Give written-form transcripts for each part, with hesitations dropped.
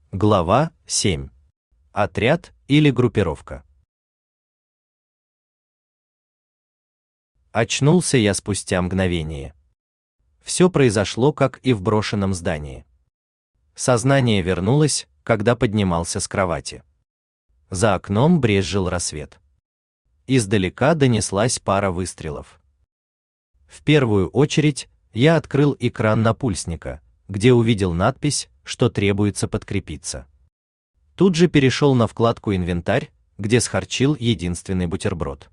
Глава 7. Отряд или группировка. Очнулся я спустя мгновение. Все произошло, как и в брошенном здании. Сознание вернулось, когда поднимался с кровати. За окном брезжил рассвет. Издалека донеслась пара выстрелов. В первую очередь я открыл экран напульсника, где увидел надпись, что требуется подкрепиться. Тут же перешел на вкладку «Инвентарь», где схарчил единственный бутерброд.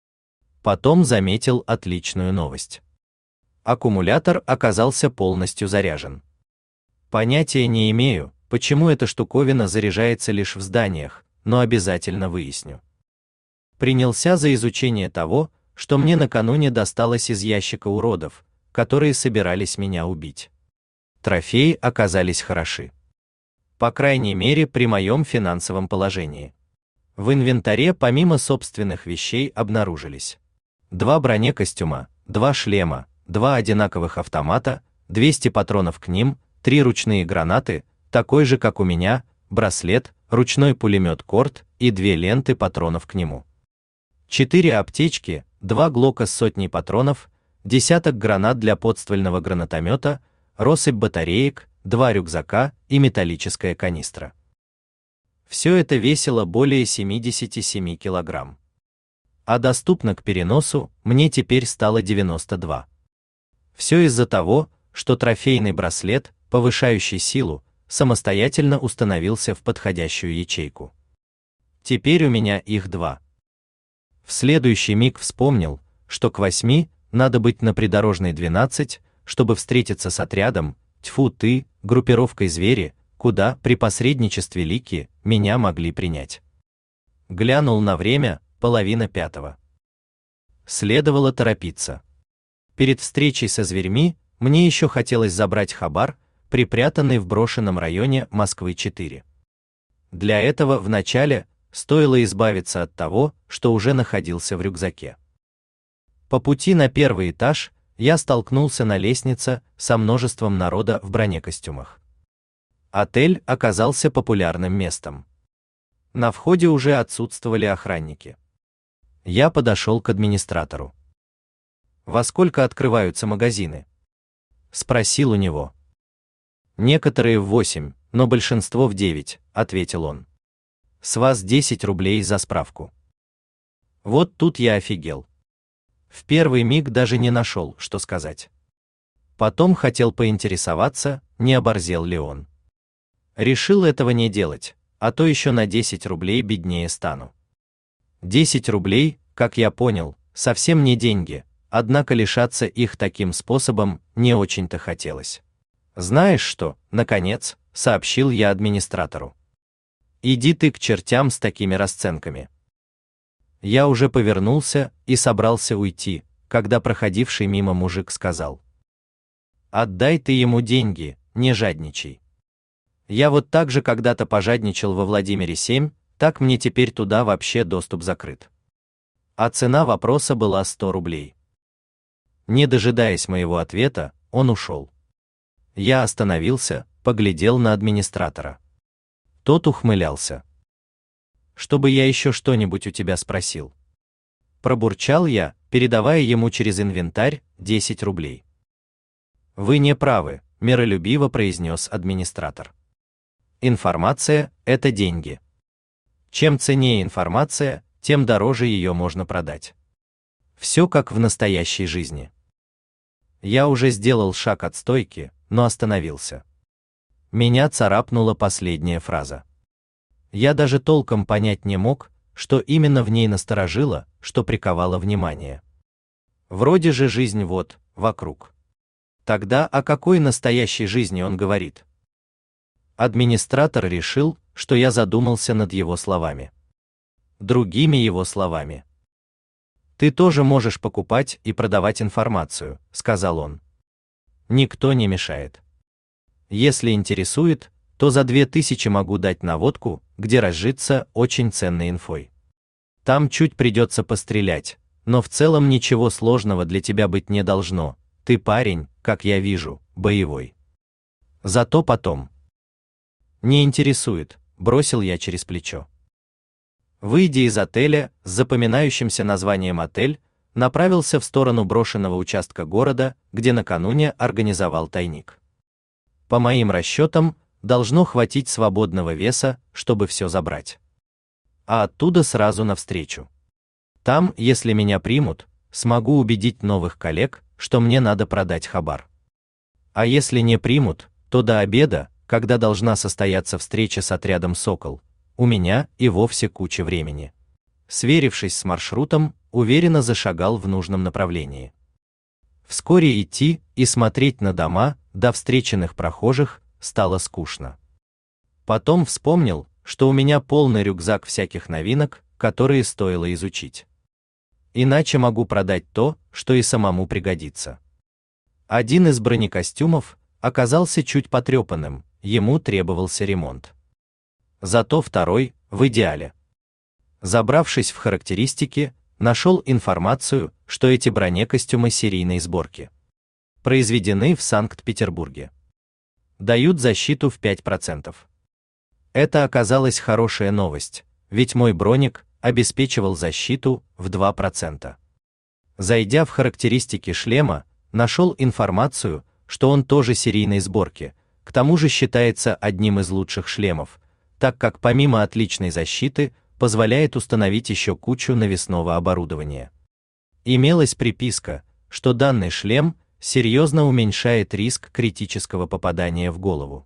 Потом заметил отличную новость. Аккумулятор оказался полностью заряжен. Понятия не имею, почему эта штуковина заряжается лишь в зданиях, но обязательно выясню. Принялся за изучение того, что мне накануне досталось из ящика уродов, которые собирались меня убить. Трофеи оказались хороши. По крайней мере, при моем финансовом положении. В инвентаре помимо собственных вещей обнаружились 2 бронекостюма, 2 шлема, 2 одинаковых автомата, 200 патронов к ним, 3 ручные гранаты, такой же, как у меня, браслет, ручной пулемет Корт и 2 ленты патронов к нему. 4 аптечки, 2 глока с сотней патронов, десяток гранат для подствольного гранатомета, россыпь батареек, 2 рюкзака и металлическая канистра. Все это весило более 77 килограмм. А доступно к переносу мне теперь стало 92. Все из-за того, что трофейный браслет, повышающий силу, самостоятельно установился в подходящую ячейку. Теперь у меня их 2. В следующий миг вспомнил, что к 8 надо быть на придорожной 12, чтобы встретиться с отрядом, тьфу ты, группировкой звери, куда при посредничестве Лики меня могли принять. Глянул на время, 4:30. Следовало торопиться. Перед встречей со зверьми мне еще хотелось забрать хабар, припрятанный в брошенном районе Москвы-4. Для этого вначале стоило избавиться от того, что уже находился в рюкзаке. По пути на первый этаж я столкнулся на лестнице со множеством народа в бронекостюмах. Отель оказался популярным местом. На входе уже отсутствовали охранники. Я подошел к администратору. «Во сколько открываются магазины?» Спросил у него. «Некоторые в 8, но большинство в 9», ответил он. «С вас 10 рублей за справку». Вот тут я офигел. В первый миг даже не нашел, что сказать. Потом хотел поинтересоваться, не оборзел ли он. Решил этого не делать, а то еще на 10 рублей беднее стану. 10 рублей, как я понял, совсем не деньги, однако лишаться их таким способом не очень-то хотелось. «Знаешь что, наконец», — сообщил я администратору. «Иди ты к чертям с такими расценками». Я уже повернулся и собрался уйти, когда проходивший мимо мужик сказал: «Отдай ты ему деньги, не жадничай. Я вот так же когда-то пожадничал во Владимире 7, так мне теперь туда вообще доступ закрыт». А цена вопроса была 100 рублей. Не дожидаясь моего ответа, он ушел. Я остановился, поглядел на администратора. Тот ухмылялся. «Чтобы я еще что-нибудь у тебя спросил?» Пробурчал я, передавая ему через инвентарь 10 рублей. «Вы не правы», — миролюбиво произнес администратор. «Информация — это деньги. Чем ценнее информация, тем дороже ее можно продать. Все как в настоящей жизни». Я уже сделал шаг от стойки, но остановился. Меня царапнула последняя фраза. Я даже толком понять не мог, что именно в ней насторожило, что приковало внимание. Вроде же жизнь вот, вокруг. Тогда о какой настоящей жизни он говорит? Администратор решил, что я задумался над его словами. Другими его словами. «Ты тоже можешь покупать и продавать информацию», — сказал он. «Никто не мешает. Если интересует, то за 2000 могу дать наводку, где разжиться очень ценной инфой. Там чуть придется пострелять, но в целом ничего сложного для тебя быть не должно, ты парень, как я вижу, боевой. Зато потом». Не интересует, бросил я через плечо. Выйдя из отеля с запоминающимся названием «Отель», направился в сторону брошенного участка города, где накануне организовал тайник. По моим расчетам, должно хватить свободного веса, чтобы все забрать. А оттуда сразу навстречу. Там, если меня примут, смогу убедить новых коллег, что мне надо продать хабар. А если не примут, то до обеда, когда должна состояться встреча с отрядом «Сокол», у меня и вовсе куча времени. Сверившись с маршрутом, уверенно зашагал в нужном направлении. Вскоре идти и смотреть на дома, до встреченных прохожих, стало скучно. Потом вспомнил, что у меня полный рюкзак всяких новинок, которые стоило изучить. Иначе могу продать то, что и самому пригодится. Один из бронекостюмов оказался чуть потрепанным, ему требовался ремонт. Зато второй в идеале. Забравшись в характеристики, нашел информацию, что эти бронекостюмы серийной сборки. Произведены в Санкт-Петербурге. Дают защиту в 5%. Это оказалась хорошая новость, ведь мой броник обеспечивал защиту в 2%. Зайдя в характеристики шлема, нашел информацию, что он тоже серийной сборки, к тому же считается одним из лучших шлемов, так как помимо отличной защиты, позволяет установить еще кучу навесного оборудования. Имелась приписка, что данный шлем серьезно уменьшает риск критического попадания в голову.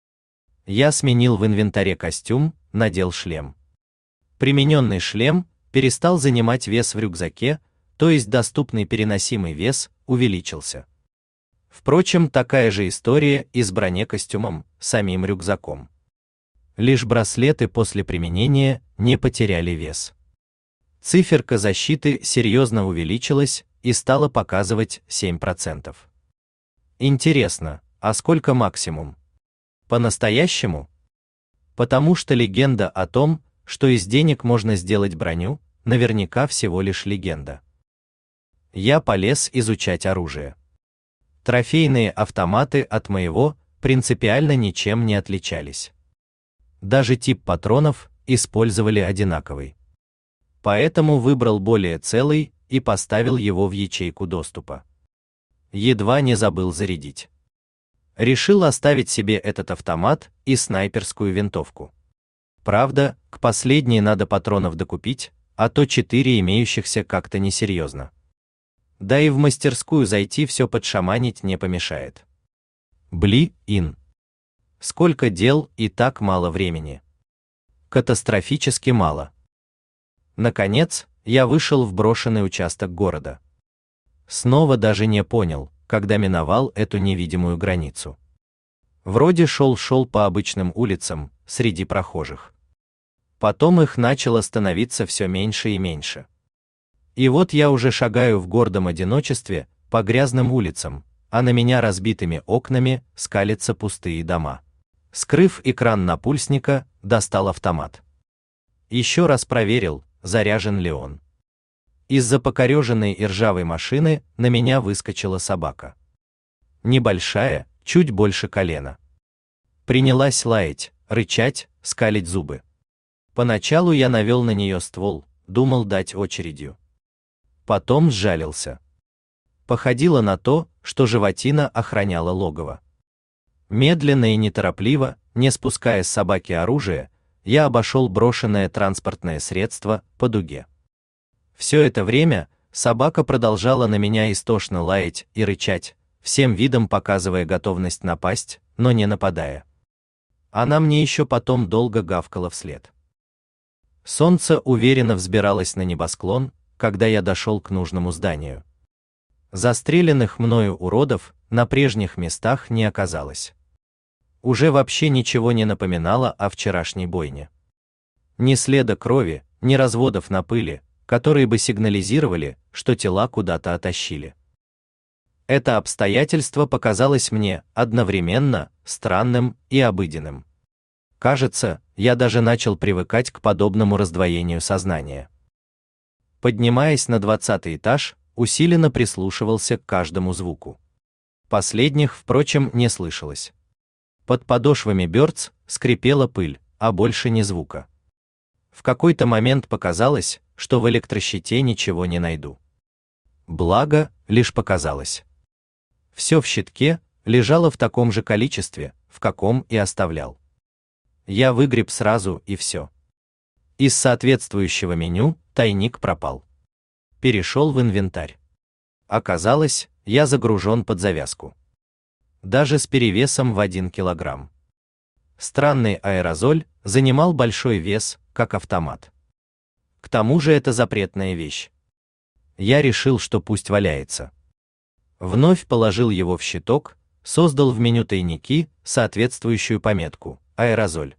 Я сменил в инвентаре костюм, надел шлем. Примененный шлем перестал занимать вес в рюкзаке, то есть доступный переносимый вес увеличился. Впрочем, такая же история и с бронекостюмом, самим рюкзаком. Лишь браслеты после применения не потеряли вес. Циферка защиты серьезно увеличилась и стала показывать 7%. Интересно, а сколько максимум? По-настоящему? Потому что легенда о том, что из денег можно сделать броню, наверняка всего лишь легенда. Я полез изучать оружие. Трофейные автоматы от моего принципиально ничем не отличались. Даже тип патронов использовали одинаковый. Поэтому выбрал более целый и поставил его в ячейку доступа. Едва не забыл зарядить. Решил оставить себе этот автомат и снайперскую винтовку. Правда, к последней надо патронов докупить, а то 4 имеющихся как-то несерьезно. Да и в мастерскую зайти все подшаманить не помешает. Блин. Сколько дел и так мало времени. Катастрофически мало. Наконец, я вышел в брошенный участок города. Снова даже не понял, когда миновал эту невидимую границу. Вроде шел по обычным улицам, среди прохожих. Потом их начало становиться все меньше и меньше. И вот я уже шагаю в гордом одиночестве по грязным улицам, а на меня разбитыми окнами скалятся пустые дома. Скрыв экран напульсника, достал автомат. Еще раз проверил, заряжен ли он. Из-за покореженной и ржавой машины на меня выскочила собака. Небольшая, чуть больше колена. Принялась лаять, рычать, скалить зубы. Поначалу я навел на нее ствол, думал дать очередью. Потом сжалился. Походило на то, что животина охраняла логово. Медленно и неторопливо, не спуская с собаки оружия, я обошел брошенное транспортное средство по дуге. Все это время собака продолжала на меня истошно лаять и рычать, всем видом показывая готовность напасть, но не нападая. Она мне еще потом долго гавкала вслед. Солнце уверенно взбиралось на небосклон, когда я дошел к нужному зданию. Застреленных мною уродов на прежних местах не оказалось. Уже вообще ничего не напоминало о вчерашней бойне. Ни следа крови, ни разводов на пыли, которые бы сигнализировали, что тела куда-то оттащили. Это обстоятельство показалось мне одновременно странным и обыденным. Кажется, я даже начал привыкать к подобному раздвоению сознания. Поднимаясь на 20-й этаж, усиленно прислушивался к каждому звуку. Последних, впрочем, не слышалось. Под подошвами Бёрдс скрипела пыль, а больше ни звука. В какой-то момент показалось, что в электрощите ничего не найду. Благо, лишь показалось. Все в щитке лежало в таком же количестве, в каком и оставлял. Я выгреб сразу и все. Из соответствующего меню тайник пропал. Перешел в инвентарь. Оказалось, я загружен под завязку. Даже с перевесом в 1 килограмм. Странный аэрозоль занимал большой вес, как автомат. К тому же это запретная вещь. Я решил, что пусть валяется. Вновь положил его в щиток, создал в меню тайники соответствующую пометку «Аэрозоль».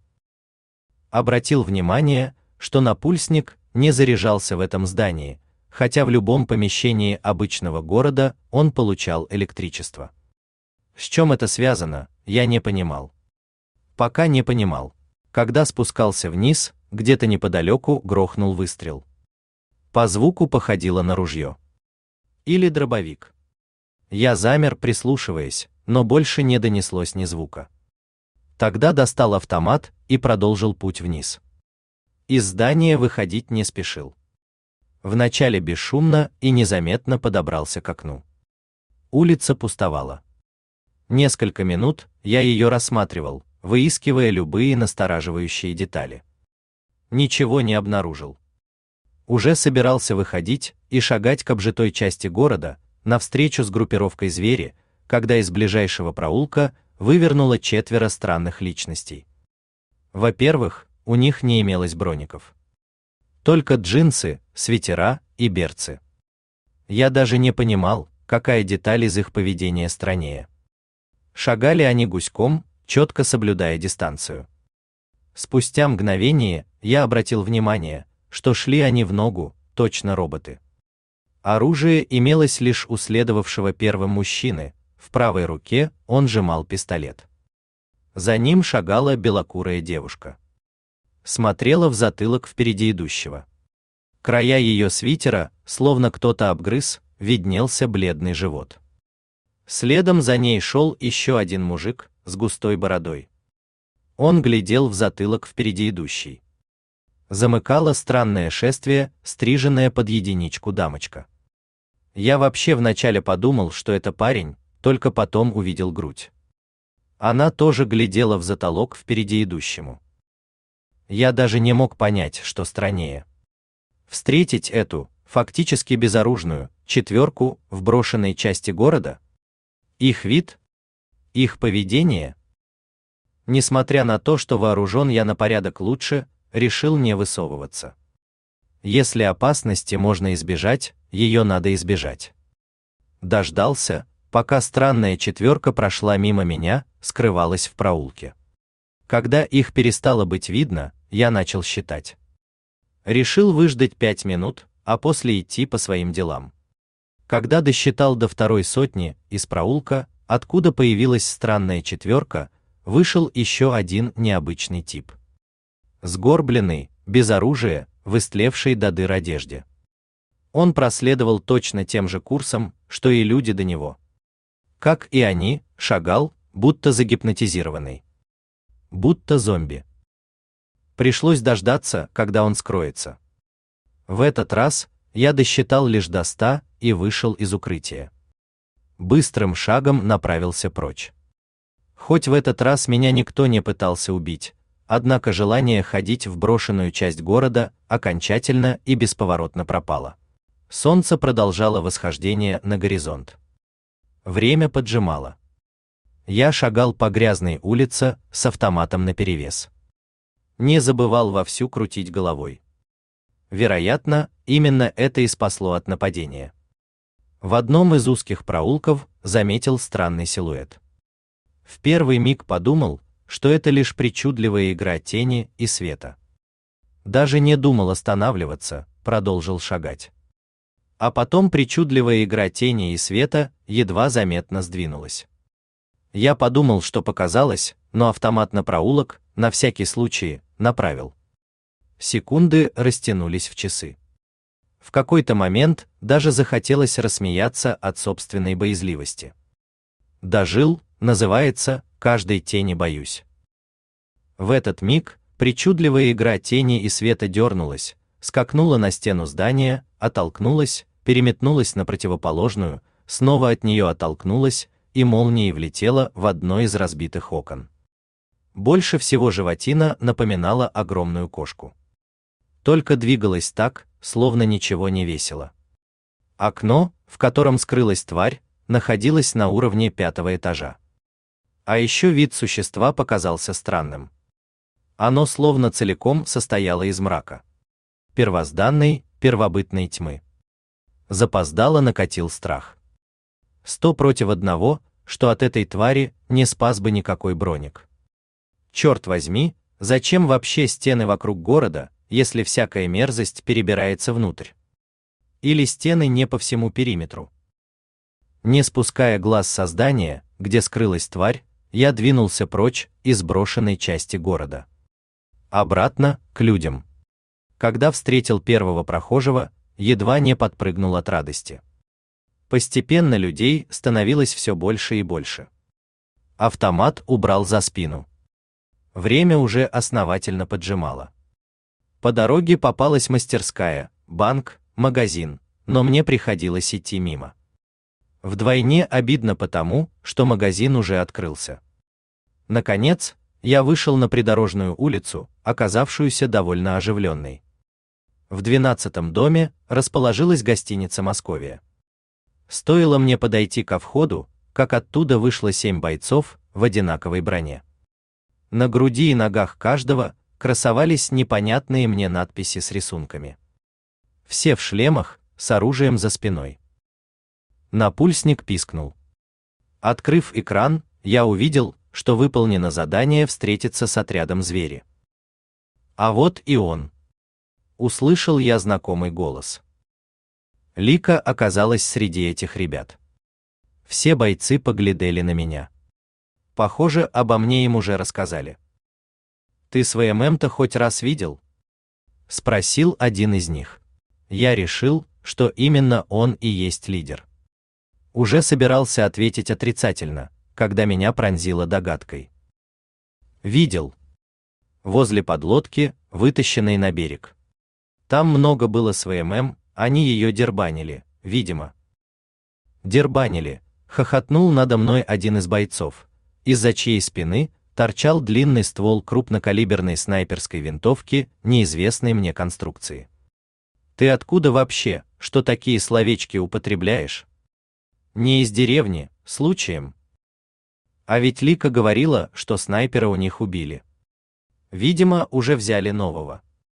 Обратил внимание, что напульсник не заряжался в этом здании, хотя в любом помещении обычного города он получал электричество. С чем это связано, я не понимал. Пока не понимал. Когда спускался вниз, где-то неподалеку грохнул выстрел. По звуку походило на ружье. Или дробовик. Я замер, прислушиваясь, но больше не донеслось ни звука. Тогда достал автомат и продолжил путь вниз. Из здания выходить не спешил. Вначале бесшумно и незаметно подобрался к окну. Улица пустовала. Несколько минут я ее рассматривал, выискивая любые настораживающие детали. Ничего не обнаружил. Уже собирался выходить и шагать к обжитой части города, навстречу с группировкой звери, когда из ближайшего проулка вывернуло 4 странных личностей. Во-первых, у них не имелось броников. Только джинсы, свитера и берцы. Я даже не понимал, какая деталь из их поведения страннее. Шагали они гуськом, четко соблюдая дистанцию. Спустя мгновение я обратил внимание, что шли они в ногу, точно роботы. Оружие имелось лишь у следовавшего первым мужчины, в правой руке он сжимал пистолет. За ним шагала белокурая девушка. Смотрела в затылок впереди идущего. Края ее свитера, словно кто-то обгрыз, виднелся бледный живот. Следом за ней шел еще один мужик с густой бородой. Он глядел в затылок впереди идущей. Замыкало странное шествие, стриженная под единичку дамочка. Я вообще вначале подумал, что это парень, только потом увидел грудь. Она тоже глядела в затылок впереди идущему. Я даже не мог понять, что страннее. Встретить эту, фактически безоружную, 4 в брошенной части города? Их вид? Их поведение? Несмотря на то, что вооружен я на порядок лучше, решил не высовываться. Если опасности можно избежать, ее надо избежать. Дождался, пока странная 4 прошла мимо меня, скрывалась в проулке. Когда их перестало быть видно, я начал считать. Решил выждать 5 минут, а после идти по своим делам. Когда досчитал до 2 сотни, из проулка, откуда появилась странная 4, вышел еще один необычный тип. Сгорбленный, без оружия, в истлевшей до дыр одежде. Он проследовал точно тем же курсом, что и люди до него. Как и они, шагал, будто загипнотизированный. Будто зомби. Пришлось дождаться, когда он скроется. В этот раз я досчитал лишь до 100 и вышел из укрытия. Быстрым шагом направился прочь. Хоть в этот раз меня никто не пытался убить, однако желание ходить в брошенную часть города окончательно и бесповоротно пропало. Солнце продолжало восхождение на горизонт. Время поджимало. Я шагал по грязной улице с автоматом наперевес. Не забывал вовсю крутить головой. Вероятно, именно это и спасло от нападения. В одном из узких проулков заметил странный силуэт. В первый миг подумал, что это лишь причудливая игра тени и света. Даже не думал останавливаться, продолжил шагать. А потом причудливая игра тени и света едва заметно сдвинулась. Я подумал, что показалось, но автомат на проулок, на всякий случай, направил. Секунды растянулись в часы. В какой-то момент даже захотелось рассмеяться от собственной боязливости. Дожил, называется, каждой тени боюсь. В этот миг причудливая игра тени и света дернулась, скакнула на стену здания, оттолкнулась, переметнулась на противоположную, снова от нее оттолкнулась и молнией влетела в одно из разбитых окон. Больше всего животина напоминала огромную кошку. Только двигалась так, словно ничего не весило. Окно, в котором скрылась тварь, находилось на уровне 5-го этажа. А еще вид существа показался странным. Оно словно целиком состояло из мрака. Первозданной, первобытной тьмы. Запоздало накатил страх. 100 против 1, что от этой твари не спас бы никакой броник. Черт возьми, зачем вообще стены вокруг города, если всякая мерзость перебирается внутрь? Или стены не по всему периметру? Не спуская глаз со здания, где скрылась тварь, я двинулся прочь из брошенной части города. Обратно, к людям. Когда встретил первого прохожего, едва не подпрыгнул от радости. Постепенно людей становилось все больше и больше. Автомат убрал за спину. Время уже основательно поджимало. По дороге попалась мастерская, банк, магазин, но мне приходилось идти мимо. Вдвойне обидно потому, что магазин уже открылся. Наконец, я вышел на придорожную улицу, оказавшуюся довольно оживленной. В 12-м доме расположилась гостиница «Московия». Стоило мне подойти ко входу, как оттуда вышло 7 бойцов в одинаковой броне. На груди и ногах каждого красовались непонятные мне надписи с рисунками. Все в шлемах, с оружием за спиной. Напульсник пискнул. Открыв экран, я увидел, что выполнено задание встретиться с отрядом звери. А вот и он. Услышал я знакомый голос. Лика оказалась среди этих ребят. Все бойцы поглядели на меня. Похоже, обо мне им уже рассказали. «Ты свой ММ-то хоть раз видел?» — спросил один из них. Я решил, что именно он и есть лидер. Уже собирался ответить отрицательно, когда меня пронзило догадкой. «Видел. Возле подлодки, вытащенной на берег. Там много было с ВММ, они ее дербанили, видимо». «Дербанили», — хохотнул надо мной один из бойцов, из-за чьей спины торчал длинный ствол крупнокалиберной снайперской винтовки неизвестной мне конструкции. «Ты откуда вообще, что такие словечки употребляешь? Не из деревни, случаем? А ведь Лика говорила, что снайпера у них убили. Видимо, уже взяли нового».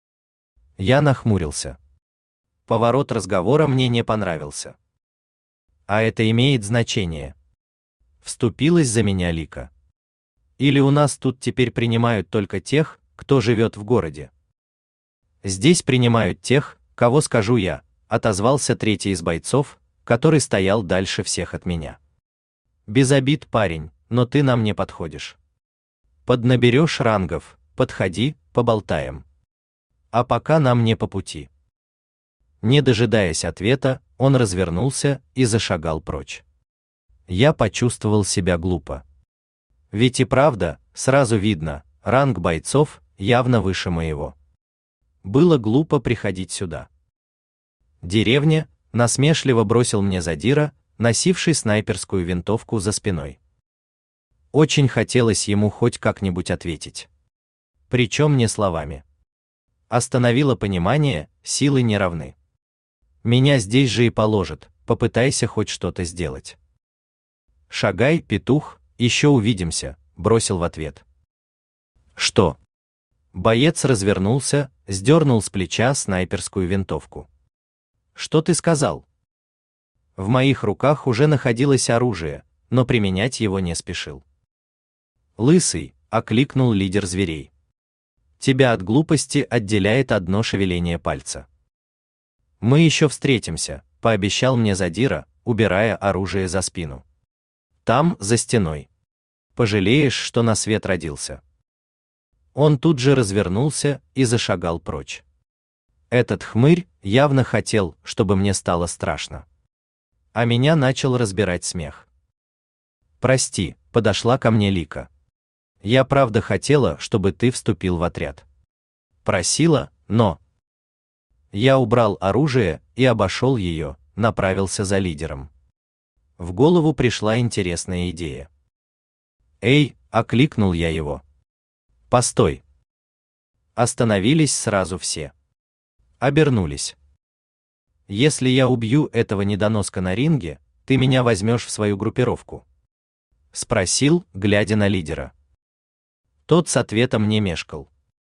Я нахмурился. Поворот разговора мне не понравился. «А это имеет значение?» Вступилась за меня Лика. «Или у нас тут теперь принимают только тех, кто живет в городе?» «Здесь принимают тех, кого скажу я», — отозвался третий из бойцов, который стоял дальше всех от меня. «Без обид, парень, но ты нам не подходишь. Поднаберешь рангов, подходи, поболтаем. А пока нам не по пути». Не дожидаясь ответа, он развернулся и зашагал прочь. Я почувствовал себя глупо. Ведь и правда, сразу видно, ранг бойцов явно выше моего. Было глупо приходить сюда. «Деревня», — насмешливо бросил мне задира, носивший снайперскую винтовку за спиной. Очень хотелось ему хоть как-нибудь ответить. Причем не словами. Остановило понимание, силы не равны. Меня здесь же и положат, попытайся хоть что-то сделать. «Шагай, петух, еще увидимся», — бросил в ответ. «Что?» Боец развернулся, сдернул с плеча снайперскую винтовку. «Что ты сказал?» В моих руках уже находилось оружие, но применять его не спешил. «Лысый», — окликнул лидер зверей. «Тебя от глупости отделяет одно шевеление пальца». «Мы еще встретимся», — пообещал мне задира, убирая оружие за спину. «Там, за стеной. Пожалеешь, что на свет родился». Он тут же развернулся и зашагал прочь. Этот хмырь явно хотел, чтобы мне стало страшно. А меня начал разбирать смех. «Прости», — подошла ко мне Лика. Я правда хотела, чтобы ты вступил в отряд. Просила, но... Я убрал оружие и обошел ее, направился за лидером. В голову пришла интересная идея. «Эй!» — окликнул я его. «Постой!» Остановились сразу все. Обернулись. «Если я убью этого недоноска на ринге, ты меня возьмешь в свою группировку?» — спросил, глядя на лидера. Тот с ответом не мешкал.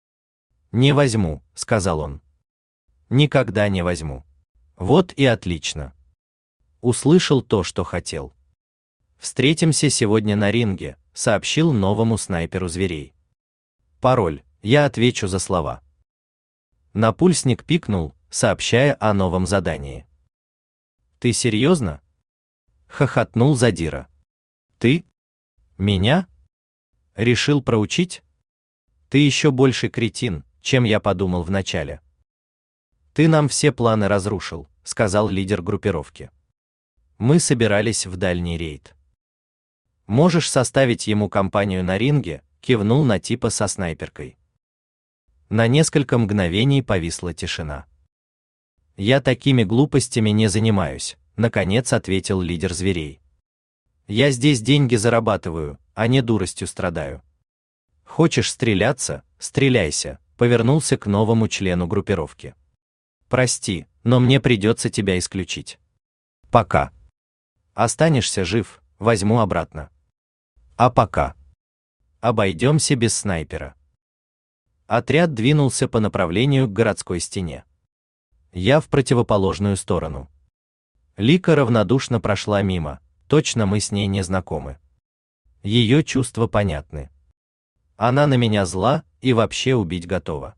«Не возьму», — сказал он. «Никогда не возьму». Вот и отлично. Услышал то, что хотел. «Встретимся сегодня на ринге», — сообщил новому снайперу зверей. «Пароль, я отвечу за слова». Напульсник пикнул, сообщая о новом задании. «Ты серьезно?» — хохотнул Задира. «Ты? Меня? Решил проучить? Ты еще больше кретин, чем я подумал вначале». «Ты нам все планы разрушил», — сказал лидер группировки. «Мы собирались в дальний рейд. Можешь составить ему компанию на ринге», — кивнул на типа со снайперкой. На несколько мгновений повисла тишина. «Я такими глупостями не занимаюсь», — наконец ответил лидер зверей. «Я здесь деньги зарабатываю, а не дуростью страдаю. Хочешь стреляться? Стреляйся», — повернулся к новому члену группировки. «Прости, но мне придется тебя исключить. Пока. Останешься жив, возьму обратно. А пока. Обойдемся без снайпера». Отряд двинулся по направлению к городской стене. Я в противоположную сторону. Лика равнодушно прошла мимо, точно мы с ней не знакомы. Ее чувства понятны. Она на меня зла и вообще убить готова.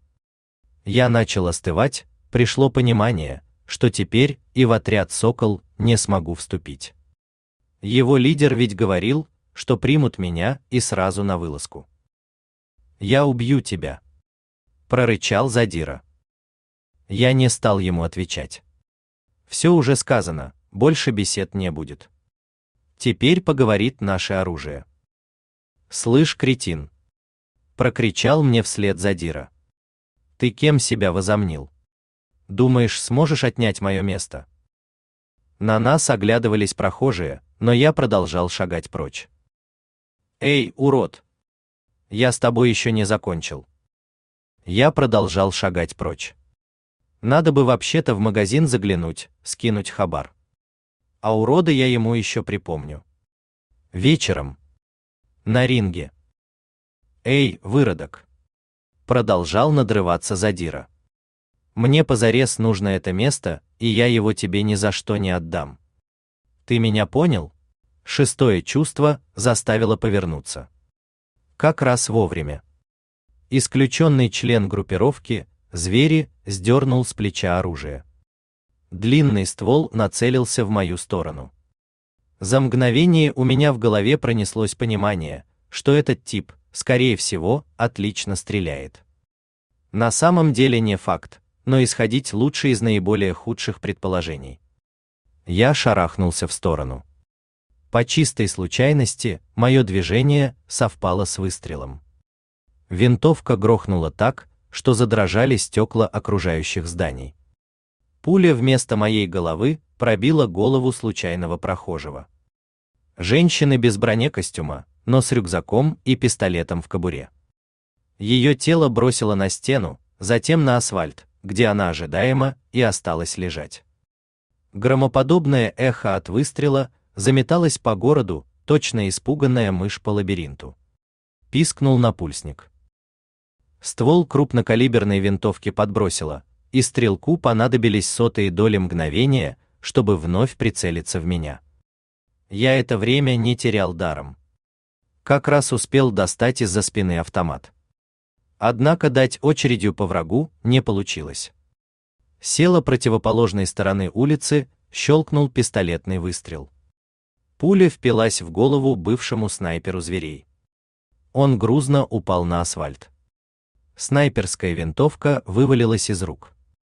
Я начал остывать, пришло понимание, что теперь и в отряд «Сокол» не смогу вступить. Его лидер ведь говорил, что примут меня и сразу на вылазку. «Я убью тебя», — прорычал Задира. Я не стал ему отвечать. Все уже сказано, больше бесед не будет. Теперь поговорит наше оружие. «Слышь, кретин!» — прокричал мне вслед Задира. «Ты кем себя возомнил? Думаешь, сможешь отнять мое место?» На нас оглядывались прохожие, но я продолжал шагать прочь. «Эй, урод! Я с тобой еще не закончил». Я продолжал шагать прочь. Надо бы вообще-то в магазин заглянуть, скинуть хабар. А урода я ему еще припомню. Вечером. На ринге. «Эй, выродок!» Продолжал надрываться Задира. «Мне позарез нужно это место, и я его тебе ни за что не отдам. Ты меня понял?» Шестое чувство заставило повернуться. Как раз вовремя. Исключенный член группировки, звери, сдернул с плеча оружие. Длинный ствол нацелился в мою сторону. За мгновение у меня в голове пронеслось понимание, что этот тип, скорее всего, отлично стреляет. На самом деле не факт, но исходить лучше из наиболее худших предположений. Я шарахнулся в сторону. По чистой случайности, мое движение совпало с выстрелом. Винтовка грохнула так, что задрожали стекла окружающих зданий. Пуля вместо моей головы пробила голову случайного прохожего. Женщины без бронекостюма, но с рюкзаком и пистолетом в кобуре. Ее тело бросило на стену, затем на асфальт, где она ожидаемо и осталась лежать. Громоподобное эхо от выстрела заметалось по городу, точно испуганная мышь по лабиринту. Пискнул напульсник. Ствол крупнокалиберной винтовки подбросило, и стрелку понадобились сотые доли мгновения, чтобы вновь прицелиться в меня. Я это время не терял даром. Как раз успел достать из-за спины автомат. Однако дать очередью по врагу не получилось. С села противоположной стороны улицы щелкнул пистолетный выстрел. Пуля впилась в голову бывшему снайперу зверей. Он грузно упал на асфальт. Снайперская винтовка вывалилась из рук.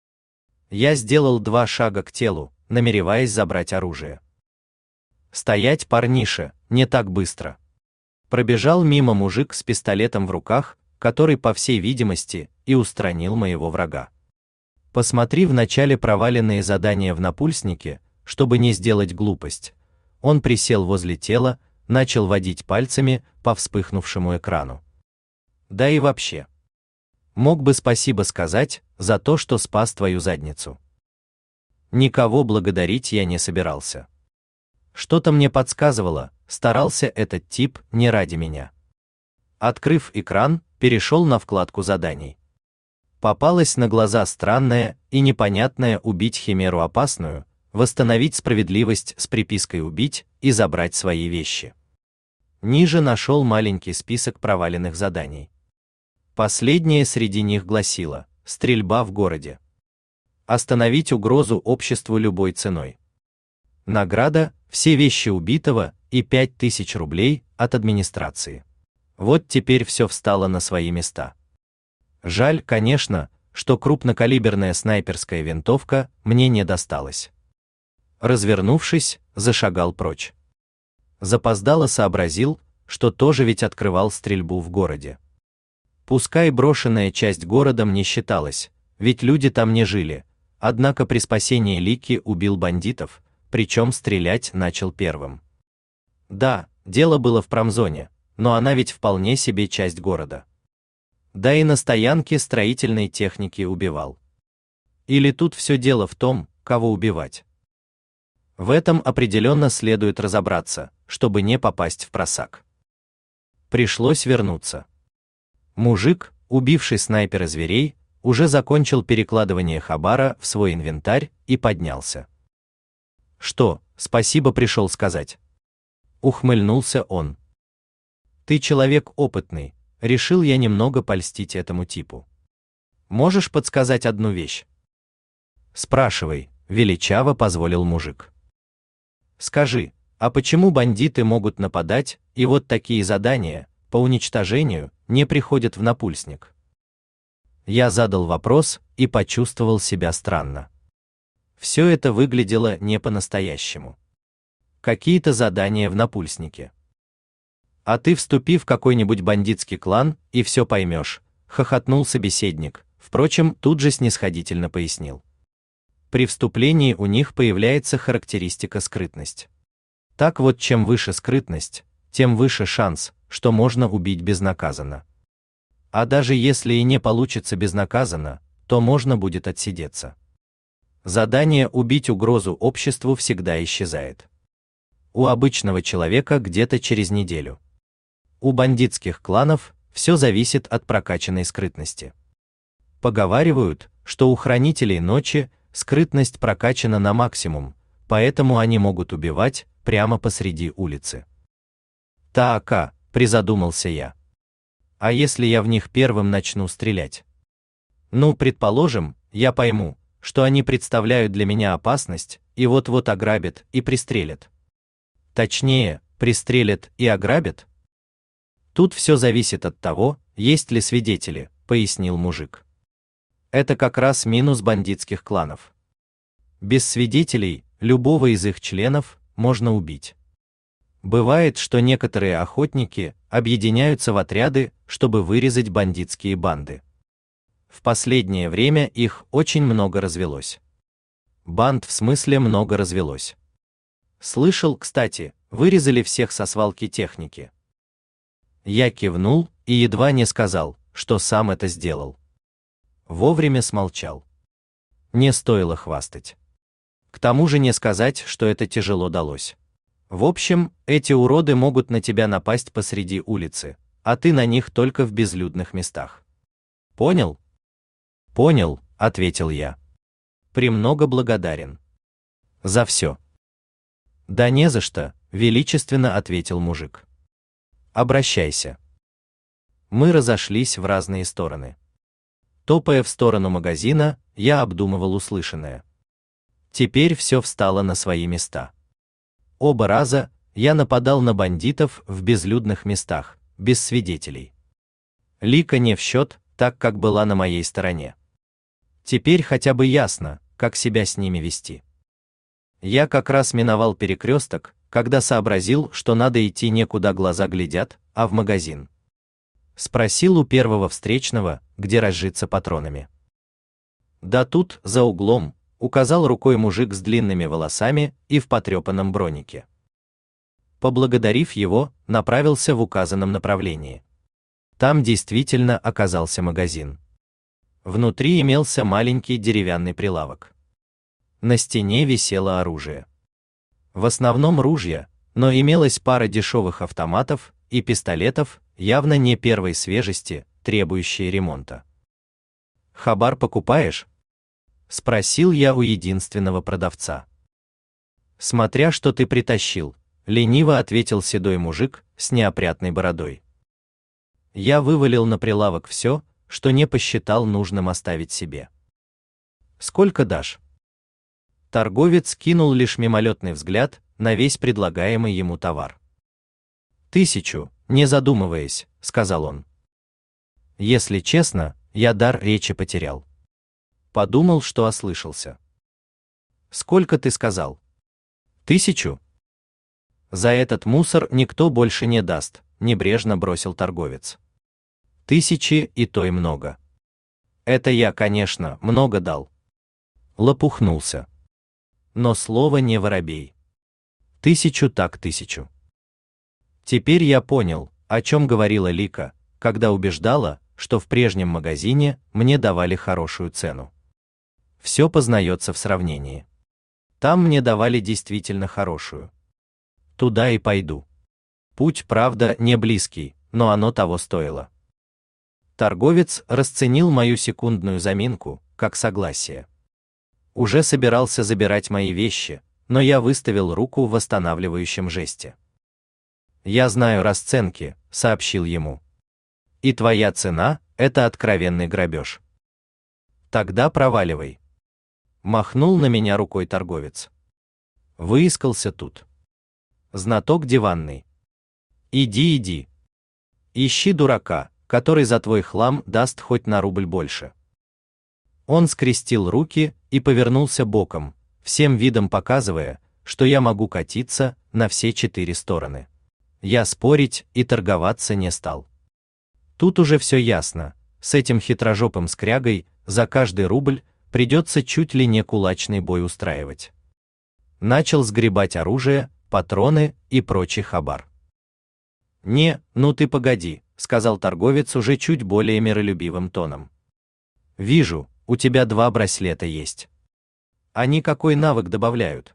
Я сделал 2 шага к телу, намереваясь забрать оружие. «Стоять, парниша, не так быстро!» Пробежал мимо мужик с пистолетом в руках, который, по всей видимости, и устранил моего врага. Посмотри вначале проваленные задания в напульснике, чтобы не сделать глупость. Он присел возле тела, начал водить пальцами по вспыхнувшему экрану. Да и вообще. Мог бы спасибо сказать за то, что спас твою задницу. Никого благодарить я не собирался. Что-то мне подсказывало, старался этот тип не ради меня. Открыв экран, перешел на вкладку заданий. Попалась на глаза странная и непонятная убить химеру опасную, восстановить справедливость с припиской убить и забрать свои вещи. Ниже нашел маленький список проваленных заданий. Последнее среди них гласило: стрельба в городе. Остановить угрозу обществу любой ценой. Награда: все вещи убитого и 5000 рублей от администрации. Вот теперь все встало на свои места. Жаль, конечно, что крупнокалиберная снайперская винтовка мне не досталась. Развернувшись, зашагал прочь. Запоздало сообразил, что тоже ведь открывал стрельбу в городе. Пускай брошенная часть города мне считалась, ведь люди там не жили, однако при спасении Лики убил бандитов, причем стрелять начал первым. Да, дело было в промзоне, но она ведь вполне себе часть города. Да и на стоянке строительной техники убивал. Или тут все дело в том, кого убивать? В этом определенно следует разобраться, чтобы не попасть в просак. Пришлось вернуться. Мужик, убивший снайпера зверей, уже закончил перекладывание хабара в свой инвентарь и поднялся. Что, спасибо пришел сказать? Ухмыльнулся он. Ты человек опытный, решил я немного польстить этому типу. Можешь подсказать одну вещь? Спрашивай, величаво позволил мужик. Скажи, а почему бандиты могут нападать, и вот такие задания по уничтожению не приходят в напульсник? Я задал вопрос и почувствовал себя странно. Все это выглядело не по-настоящему. Какие-то задания в напульснике. А ты вступи в какой-нибудь бандитский клан и все поймешь, хохотнул собеседник, впрочем, тут же снисходительно пояснил. При вступлении у них появляется характеристика скрытность. Так вот, чем выше скрытность, тем выше шанс, что можно убить безнаказанно. А даже если и не получится безнаказанно, то можно будет отсидеться. Задание убить угрозу обществу всегда исчезает. У обычного человека где-то через неделю. У бандитских кланов все зависит от прокачанной скрытности. Поговаривают, что у хранителей ночи скрытность прокачана на максимум, поэтому они могут убивать прямо посреди улицы. Так, призадумался я. А если я в них первым начну стрелять? Ну, предположим, я пойму, что они представляют для меня опасность, и вот-вот ограбят и пристрелят. Точнее, пристрелят и ограбят? Тут все зависит от того, есть ли свидетели, пояснил мужик. Это как раз минус бандитских кланов. Без свидетелей любого из их членов можно убить. Бывает, что некоторые охотники объединяются в отряды, чтобы вырезать бандитские банды. В последнее время их очень много развелось. Банд в смысле много развелось. Слышал, кстати, вырезали всех со свалки техники. Я кивнул и едва не сказал, что сам это сделал. Вовремя смолчал. Не стоило хвастать. К тому же не сказать, что это тяжело далось. В общем, эти уроды могут на тебя напасть посреди улицы, а ты на них только в безлюдных местах. Понял? Понял, ответил я. Премного благодарен. За все. Да не за что, величественно ответил мужик. Обращайся. Мы разошлись в разные стороны. Топая в сторону магазина, я обдумывал услышанное. Теперь все встало на свои места. Оба раза я нападал на бандитов в безлюдных местах, без свидетелей. Лика не в счет, так как была на моей стороне. Теперь хотя бы ясно, как себя с ними вести. Я как раз миновал перекресток, когда сообразил, что надо идти не куда глаза глядят, а в магазин. Спросил у первого встречного, где разжиться патронами. Да тут, за углом, указал рукой мужик с длинными волосами и в потрепанном бронике. Поблагодарив его, направился в указанном направлении. Там действительно оказался магазин. Внутри имелся маленький деревянный прилавок. На стене висело оружие. В основном ружья, но имелась пара дешевых автоматов и пистолетов, явно не первой свежести, требующие ремонта. «Хабар покупаешь?» — спросил я у единственного продавца. «Смотря что ты притащил», — лениво ответил седой мужик с неопрятной бородой. Я вывалил на прилавок все, что не посчитал нужным оставить себе. «Сколько дашь?» Торговец кинул лишь мимолетный взгляд на весь предлагаемый ему товар. 1000, не задумываясь, сказал он. Если честно, я дар речи потерял. Подумал, что ослышался. Сколько ты сказал? 1000. За этот мусор никто больше не даст, небрежно бросил торговец. 1000 и то и много. Это я, конечно, много дал. Лопухнулся. Но слово не воробей. 1000 так 1000. Теперь я понял, о чем говорила Лика, когда убеждала, что в прежнем магазине мне давали хорошую цену. Все познается в сравнении. Там мне давали действительно хорошую. Туда и пойду. Путь, правда, не близкий, но оно того стоило. Торговец расценил мою секундную заминку как согласие. Уже собирался забирать мои вещи, но я выставил руку в восстанавливающем жесте. «Я знаю расценки», — сообщил ему. «И твоя цена — это откровенный грабеж». «Тогда проваливай». Махнул на меня рукой торговец. Выискался тут. Знаток диванный. Иди, иди. Ищи дурака, который за твой хлам даст хоть на рубль больше. Он скрестил руки и повернулся боком, всем видом показывая, что я могу катиться на все 4 стороны. Я спорить и торговаться не стал. Тут уже все ясно, с этим хитрожопым скрягой за каждый рубль придется чуть ли не кулачный бой устраивать. Начал сгребать оружие, патроны и прочий хабар. «Не, ну ты погоди», — сказал торговец уже чуть более миролюбивым тоном. «Вижу, у тебя 2 браслета есть. Они какой навык добавляют?»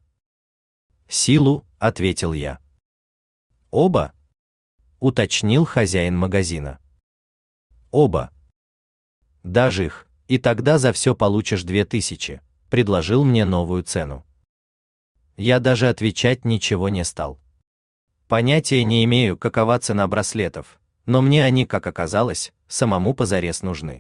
«Силу», — ответил я. «Оба?» — уточнил хозяин магазина. «Оба. Даже их, и тогда за все получишь 2000», — предложил мне новую цену. Я даже отвечать ничего не стал. Понятия не имею, какова цена браслетов, но мне они, как оказалось, самому позарез нужны.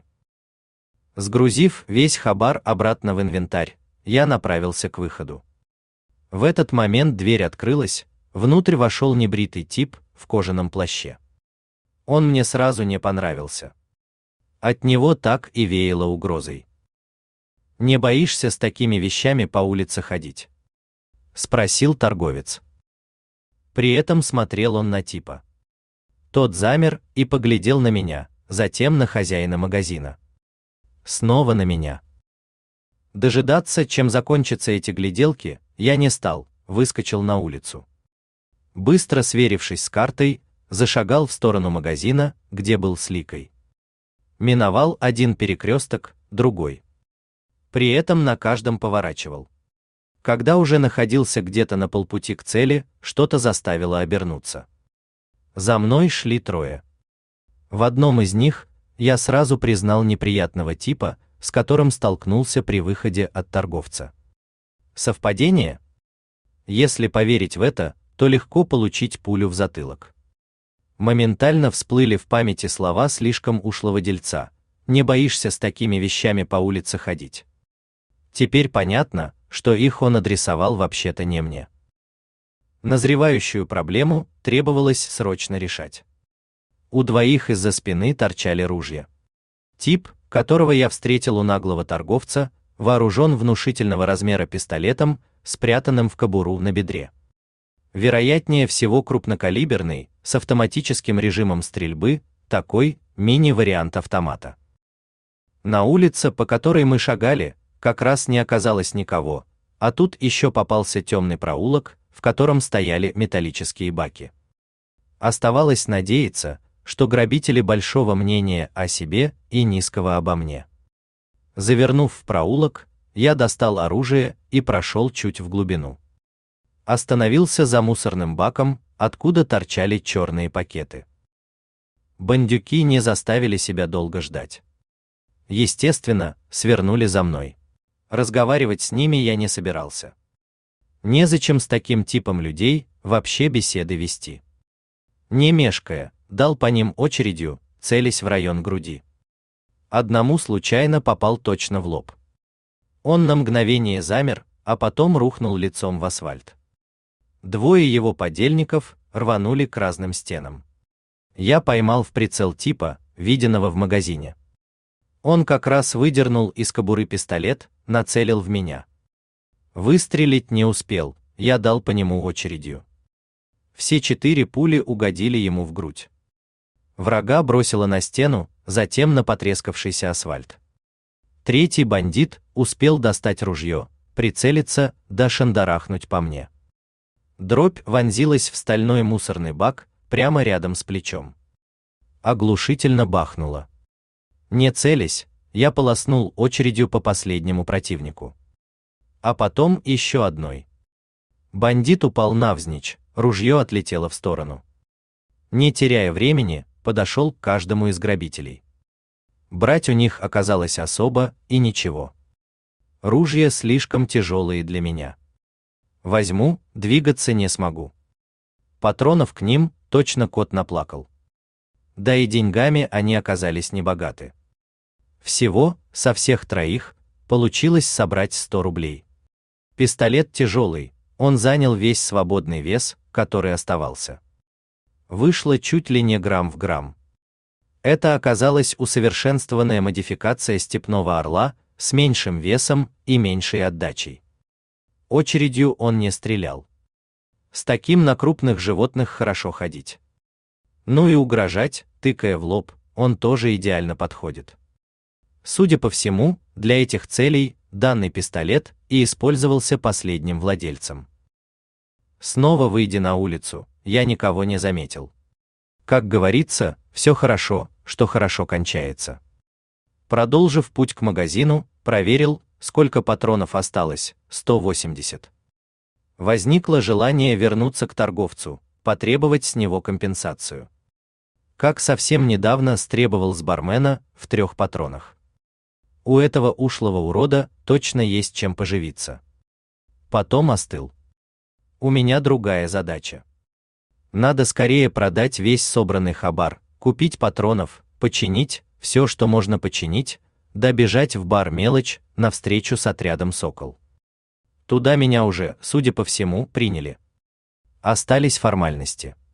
Сгрузив весь хабар обратно в инвентарь, я направился к выходу. В этот момент дверь открылась, внутрь вошел небритый тип в кожаном плаще. Он мне сразу не понравился. От него так и веяло угрозой. «Не боишься с такими вещами по улице ходить?» — спросил торговец. При этом смотрел он на типа. Тот замер и поглядел на меня, затем на хозяина магазина. Снова на меня. Дожидаться, чем закончатся эти гляделки, я не стал, выскочил на улицу. Быстро сверившись с картой, зашагал в сторону магазина, где был с Ликой. Миновал один перекресток, другой. При этом на каждом поворачивал. Когда уже находился где-то на полпути к цели, что-то заставило обернуться. За мной шли 3. В одном из них я сразу признал неприятного типа, с которым столкнулся при выходе от торговца. Совпадение? Если поверить в это, то легко получить пулю в затылок. Моментально всплыли в памяти слова слишком ушлого дельца: «Не боишься с такими вещами по улице ходить». Теперь понятно, что их он адресовал вообще-то не мне. Назревающую проблему требовалось срочно решать. У 2 из-за спины торчали ружья. Тип, которого я встретил у наглого торговца, вооружен внушительного размера пистолетом, спрятанным в кобуру на бедре. Вероятнее всего крупнокалиберный, с автоматическим режимом стрельбы, такой мини-вариант автомата. На улице, по которой мы шагали, как раз не оказалось никого, а тут еще попался темный проулок, в котором стояли металлические баки. Оставалось надеяться, что грабители большого мнения о себе и низкого обо мне. Завернув в проулок, я достал оружие и прошел чуть в глубину. Остановился за мусорным баком, откуда торчали черные пакеты. Бандюки не заставили себя долго ждать. Естественно, свернули за мной. Разговаривать с ними я не собирался. Незачем с таким типом людей вообще беседы вести. Не мешкая, дал по ним очередью, целясь в район груди. Одному случайно попал точно в лоб. Он на мгновение замер, а потом рухнул лицом в асфальт. Двое его подельников рванули к разным стенам. Я поймал в прицел типа, виденного в магазине. Он как раз выдернул из кобуры пистолет, нацелил в меня. Выстрелить не успел, я дал по нему очередью. Все 4 пули угодили ему в грудь. Врага бросило на стену, затем на потрескавшийся асфальт. Третий бандит успел достать ружье, прицелиться да шандарахнуть по мне. Дробь вонзилась в стальной мусорный бак прямо рядом с плечом. Оглушительно бахнуло. Не целясь, я полоснул очередью по последнему противнику. А потом еще одной. Бандит упал навзничь, ружье отлетело в сторону. Не теряя времени, подошел к каждому из грабителей. Брать у них оказалось особо и ничего. Ружья слишком тяжелые для меня. Возьму, двигаться не смогу. Патронов к ним точно кот наплакал. Да и деньгами они оказались небогаты. Всего, со всех троих, получилось собрать 100 рублей. Пистолет тяжелый, он занял весь свободный вес, который оставался. Вышло чуть ли не грамм в грамм. Это оказалась усовершенствованная модификация степного орла с меньшим весом и меньшей отдачей. Очередью он не стрелял. С таким на крупных животных хорошо ходить. Ну и угрожать, тыкая в лоб, он тоже идеально подходит. Судя по всему, для этих целей данный пистолет и использовался последним владельцем. Снова выйдя на улицу, я никого не заметил. Как говорится, все хорошо, что хорошо кончается. Продолжив путь к магазину, проверил, сколько патронов осталось, 180. Возникло желание вернуться к торговцу, потребовать с него компенсацию. Как совсем недавно стребовал с бармена в 3 патронах. У этого ушлого урода точно есть чем поживиться. Потом остыл. У меня другая задача. Надо скорее продать весь собранный хабар, купить патронов, починить все, что можно починить, добежать в бар «Мелочь» на встречу с отрядом «Сокол». Туда меня уже, судя по всему, приняли. Остались формальности.